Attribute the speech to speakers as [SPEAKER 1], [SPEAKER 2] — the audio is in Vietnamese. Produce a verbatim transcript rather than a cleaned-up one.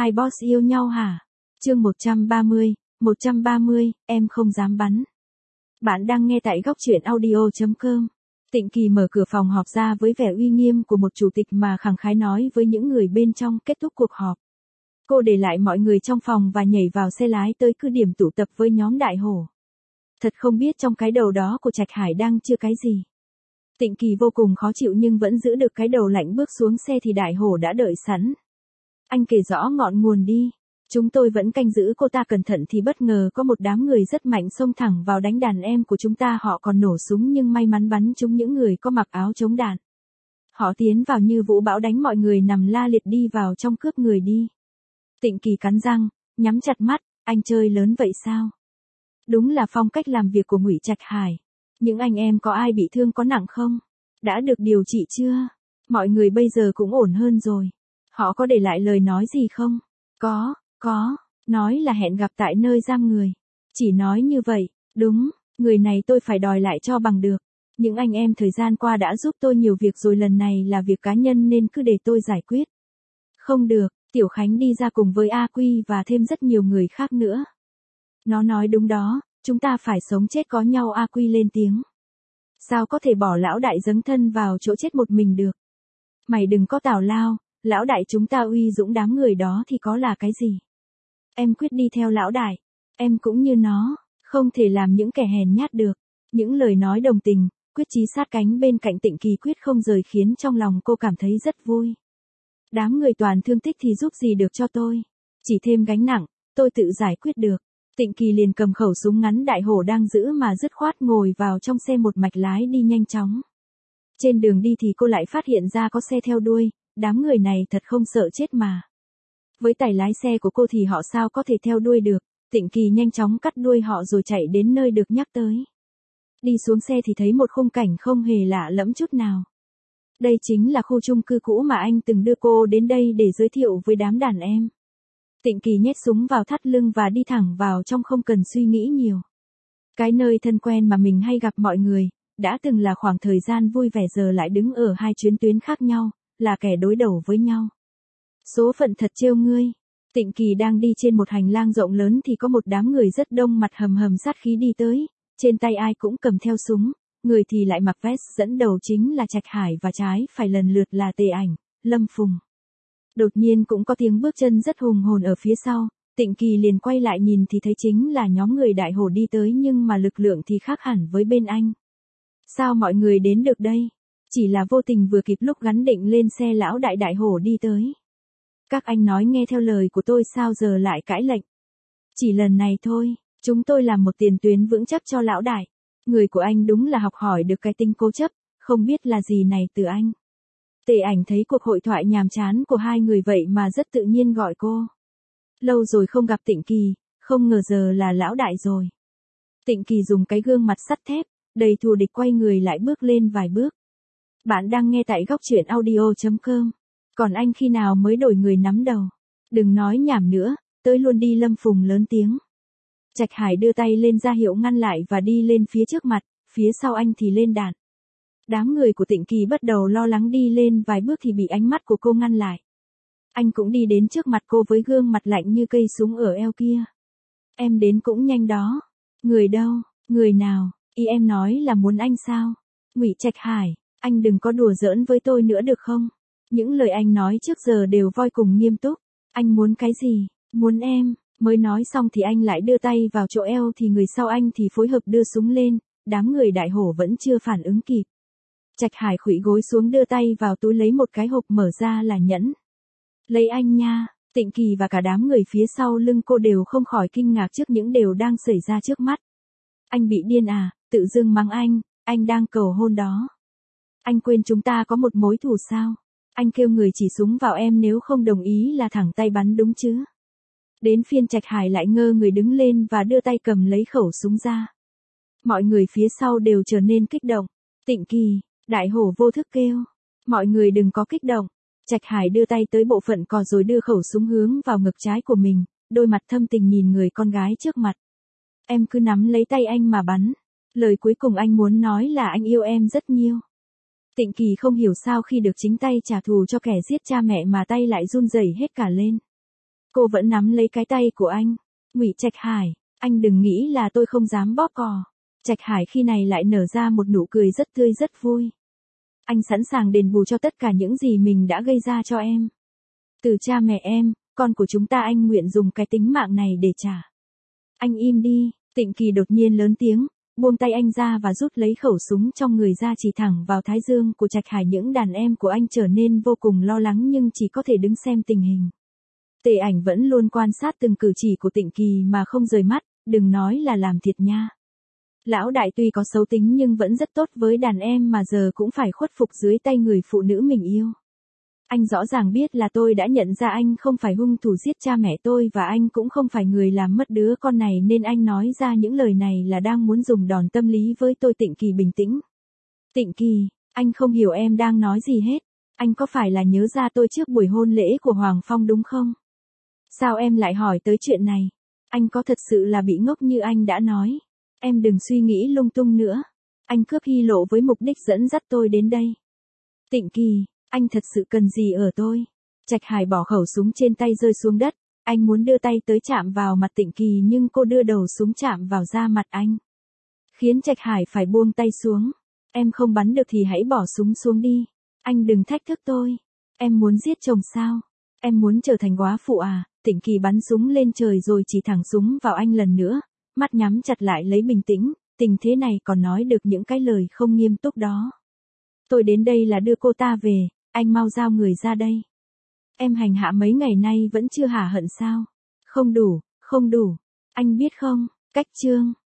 [SPEAKER 1] Hai boss yêu nhau hả? Chương một trăm ba mươi, một trăm ba mươi, em không dám bắn. Bạn đang nghe tại góc truyện audio chấm com. Tịnh Kỳ mở cửa phòng họp ra với vẻ uy nghiêm của một chủ tịch mà khẳng khái nói với những người bên trong. Kết thúc cuộc họp, cô để lại mọi người trong phòng và nhảy vào xe lái tới cứ điểm tụ tập với nhóm Đại Hổ. Thật không biết trong cái đầu đó của Trạch Hải đang chưa cái gì. Tịnh Kỳ vô cùng khó chịu nhưng vẫn giữ được cái đầu lạnh. Bước xuống xe thì Đại Hổ đã đợi sẵn. Anh kể rõ ngọn nguồn đi. Chúng tôi vẫn canh giữ cô ta cẩn thận thì bất ngờ có một đám người rất mạnh xông thẳng vào đánh đàn em của chúng ta. Họ còn nổ súng nhưng may mắn bắn trúng những người có mặc áo chống đạn. Họ tiến vào như vũ bão đánh mọi người nằm la liệt đi vào trong cướp người đi. Tịnh Kỳ cắn răng, nhắm chặt mắt. Anh chơi lớn vậy sao? Đúng là phong cách làm việc của Ngụy Trạch Hải. Những anh em có ai bị thương có nặng không? Đã được điều trị chưa? Mọi người bây giờ cũng ổn hơn rồi. Họ có để lại lời nói gì không? Có, có, nói là hẹn gặp tại nơi giam người. Chỉ nói như vậy, đúng, người này tôi phải đòi lại cho bằng được. Những anh em thời gian qua đã giúp tôi nhiều việc rồi, lần này là việc cá nhân nên cứ để tôi giải quyết. Không được, Tiểu Khánh đi ra cùng với A Quy và thêm rất nhiều người khác nữa. Nó nói đúng đó, chúng ta phải sống chết có nhau. A Quy lên tiếng. Sao có thể bỏ lão đại dấn thân vào chỗ chết một mình được? Mày đừng có tào lao. Lão đại chúng ta uy dũng, đám người đó thì có là cái gì? Em quyết đi theo lão đại. Em cũng như nó, không thể làm những kẻ hèn nhát được. Những lời nói đồng tình, quyết chí sát cánh bên cạnh Tịnh Kỳ quyết không rời khiến trong lòng cô cảm thấy rất vui. Đám người toàn thương tích thì giúp gì được cho tôi? Chỉ thêm gánh nặng, tôi tự giải quyết được. Tịnh Kỳ liền cầm khẩu súng ngắn Đại Hổ đang giữ mà dứt khoát ngồi vào trong xe một mạch lái đi nhanh chóng. Trên đường đi thì cô lại phát hiện ra có xe theo đuôi. Đám người này thật không sợ chết mà. Với tài lái xe của cô thì họ sao có thể theo đuôi được. Tịnh Kỳ nhanh chóng cắt đuôi họ rồi chạy đến nơi được nhắc tới. Đi xuống xe thì thấy một khung cảnh không hề lạ lẫm chút nào. Đây chính là khu chung cư cũ mà anh từng đưa cô đến đây để giới thiệu với đám đàn em. Tịnh Kỳ nhét súng vào thắt lưng và đi thẳng vào trong không cần suy nghĩ nhiều. Cái nơi thân quen mà mình hay gặp mọi người, đã từng là khoảng thời gian vui vẻ giờ lại đứng ở hai chuyến tuyến khác nhau. Là kẻ đối đầu với nhau. Số phận thật trêu ngươi. Tịnh Kỳ đang đi trên một hành lang rộng lớn thì có một đám người rất đông mặt hầm hầm sát khí đi tới. Trên tay ai cũng cầm theo súng. Người thì lại mặc vest, dẫn đầu chính là Trạch Hải và trái phải lần lượt là Tề Ảnh, Lâm Phùng. Đột nhiên cũng có tiếng bước chân rất hùng hồn ở phía sau. Tịnh Kỳ liền quay lại nhìn thì thấy chính là nhóm người Đại Hổ đi tới, nhưng mà lực lượng thì khác hẳn với bên anh. Sao mọi người đến được đây? Chỉ là vô tình vừa kịp lúc gắn định lên xe lão đại Đại Hổ đi tới. Các anh nói nghe theo lời của tôi sao giờ lại cãi lệnh? Chỉ lần này thôi, chúng tôi làm một tiền tuyến vững chắc cho lão đại. Người của anh đúng là học hỏi được cái tính cố chấp, không biết là gì này từ anh. Tề Ảnh thấy cuộc hội thoại nhàm chán của hai người vậy mà rất tự nhiên gọi cô. Lâu rồi không gặp Tịnh Kỳ, không ngờ giờ là lão đại rồi. Tịnh Kỳ dùng cái gương mặt sắt thép, đầy thù địch quay người lại bước lên vài bước. Bạn đang nghe tại góc truyện audio chấm com. Còn anh khi nào mới đổi người nắm đầu? Đừng nói nhảm nữa, tới luôn đi. Lâm Phùng lớn tiếng. Trạch Hải đưa tay lên ra hiệu ngăn lại và đi lên phía trước mặt, phía sau anh thì lên đạn. Đám người của Tịnh Kỳ bắt đầu lo lắng đi lên vài bước thì bị ánh mắt của cô ngăn lại. Anh cũng đi đến trước mặt cô với gương mặt lạnh như cây súng ở eo kia. Em đến cũng nhanh đó. Người đâu? Người nào? Ý em nói là muốn anh sao? Ngụy Trạch Hải. Anh đừng có đùa giỡn với tôi nữa được không? Những lời anh nói trước giờ đều voi cùng nghiêm túc. Anh muốn cái gì? Muốn em. Mới nói xong thì anh lại đưa tay vào chỗ eo thì người sau anh thì phối hợp đưa súng lên. Đám người Đại Hổ vẫn chưa phản ứng kịp. Trạch Hải khuỵu gối xuống đưa tay vào túi lấy một cái hộp mở ra là nhẫn. Lấy anh nha. Tịnh Kỳ và cả đám người phía sau lưng cô đều không khỏi kinh ngạc trước những điều đang xảy ra trước mắt. Anh bị điên à? Tự dưng mắng anh. Anh đang cầu hôn đó. Anh quên chúng ta có một mối thù sao? Anh kêu người chỉ súng vào em, nếu không đồng ý là thẳng tay bắn đúng chứ? Đến phiên Trạch Hải lại ngơ người đứng lên và đưa tay cầm lấy khẩu súng ra. Mọi người phía sau đều trở nên kích động. Tịnh Kỳ, Đại Hổ vô thức kêu. Mọi người đừng có kích động. Trạch Hải đưa tay tới bộ phận cò rồi đưa khẩu súng hướng vào ngực trái của mình, đôi mặt thâm tình nhìn người con gái trước mặt. Em cứ nắm lấy tay anh mà bắn. Lời cuối cùng anh muốn nói là anh yêu em rất nhiều. Tịnh Kỳ không hiểu sao khi được chính tay trả thù cho kẻ giết cha mẹ mà tay lại run rẩy hết cả lên. Cô vẫn nắm lấy cái tay của anh. Ngụy Trạch Hải, anh đừng nghĩ là tôi không dám bóp cò. Trạch Hải khi này lại nở ra một nụ cười rất tươi rất vui. Anh sẵn sàng đền bù cho tất cả những gì mình đã gây ra cho em. Từ cha mẹ em, con của chúng ta anh nguyện dùng cái tính mạng này để trả. Anh im đi, Tịnh Kỳ đột nhiên lớn tiếng, buông tay anh ra và rút lấy khẩu súng trong người ra chỉ thẳng vào thái dương của Trạch Hải. Những đàn em của anh trở nên vô cùng lo lắng nhưng chỉ có thể đứng xem tình hình. Tề Ảnh vẫn luôn quan sát từng cử chỉ của Tịnh Kỳ mà không rời mắt, đừng nói là làm thiệt nha. Lão đại tuy có xấu tính nhưng vẫn rất tốt với đàn em mà giờ cũng phải khuất phục dưới tay người phụ nữ mình yêu. Anh rõ ràng biết là tôi đã nhận ra anh không phải hung thủ giết cha mẹ tôi và anh cũng không phải người làm mất đứa con này nên anh nói ra những lời này là đang muốn dùng đòn tâm lý với tôi. Tịnh Kỳ bình tĩnh. Tịnh Kỳ, anh không hiểu em đang nói gì hết. Anh có phải là nhớ ra tôi trước buổi hôn lễ của Hoàng Phong đúng không? Sao em lại hỏi tới chuyện này? Anh có thật sự là bị ngốc như anh đã nói? Em đừng suy nghĩ lung tung nữa. Anh cướp Hy Lộ với mục đích dẫn dắt tôi đến đây. Tịnh Kỳ, anh thật sự cần gì ở tôi? Trạch Hải bỏ khẩu súng trên tay rơi xuống đất. Anh muốn đưa tay tới chạm vào mặt Tịnh Kỳ nhưng cô đưa đầu súng chạm vào da mặt anh, khiến Trạch Hải phải buông tay xuống. Em không bắn được thì hãy bỏ súng xuống đi. Anh đừng thách thức tôi. Em muốn giết chồng sao? Em muốn trở thành góa phụ à? Tịnh Kỳ bắn súng lên trời rồi chỉ thẳng súng vào anh lần nữa. Mắt nhắm chặt lại lấy bình tĩnh. Tình thế này còn nói được những cái lời không nghiêm túc đó. Tôi đến đây là đưa cô ta về. Anh mau giao người ra đây. Em hành hạ mấy ngày nay vẫn chưa hả hận sao? Không đủ, không đủ. Anh biết không, cách chương.